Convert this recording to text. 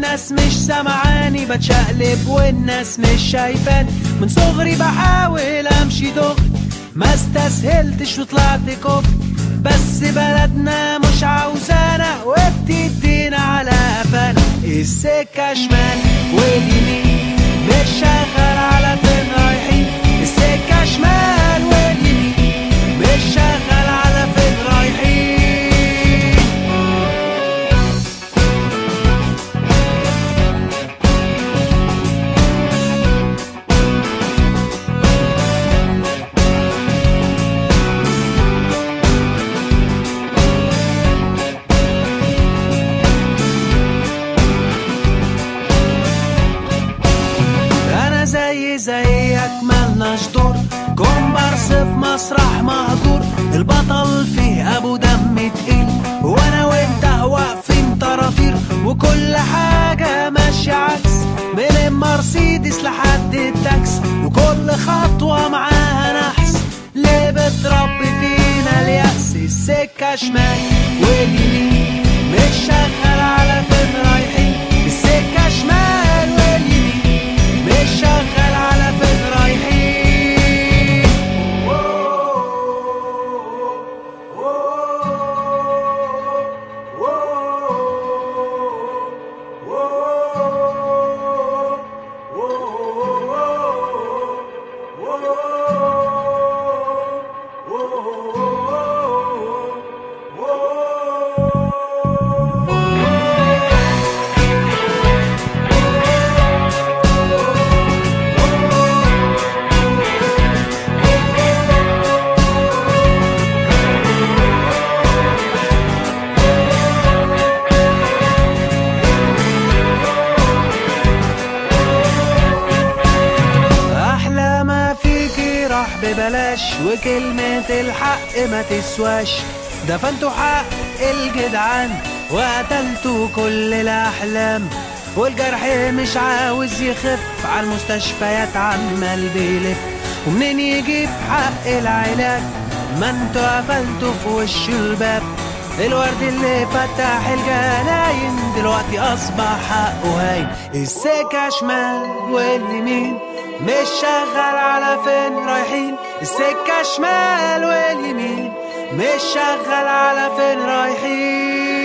الناس مش سمعاني، بتشقلب والناس مش شايفاني. من صغري بحاول امشي دغري، ما استسهلتش وطلعت كوبري. بس بلدنا مش عاوزانا وبتدينا على قفانا. السكة شمال واليمين مش شغال، على فين رايحين؟ السكة شمال واليمين مش شغال، على فين رايحين؟ زيك ملناش دور، كومبارس في مسرح مهجور. البطل فيه ابو دم تقيل، وانا وانت واقفين طراطير. وكل حاجة ماشية عكس، من المرسيدس لحد التاكس. وكل خطوة معاها نحس، ليه بتربي فينا اليأس؟ السكة شمال واليمين مش شغال، على فين رايحين؟ السكة شمال واليمين مش شغال، على فين رايحين؟ ببلاش، وكلمة الحق ما تسواش. دفنتوا حق الجدعان وقتلتوا كل الأحلام، والجرح مش عاوز يخف، عالمستشفيات عمال بيلف. ومنين يجيب حق العلاج؟ ما انتوا قفلتوا في وش الباب. الورد اللي فتح الجناين دلوقتي أصبح حقه هاين. السكة شمال واليمين مش شغال، على فين رايحين؟ السكة شمال واليمين مش شغال، على فين رايحين؟